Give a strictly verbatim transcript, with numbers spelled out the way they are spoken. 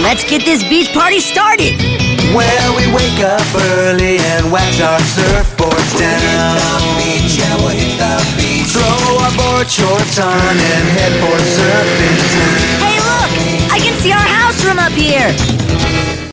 let's get this beach party started. Well, we wake up early and wax our surfboards down. We'll hit the beach, yeah, we'll hit the beach. Throw our board shorts on and head for surfing town. Hey, look! I can see our house from up here.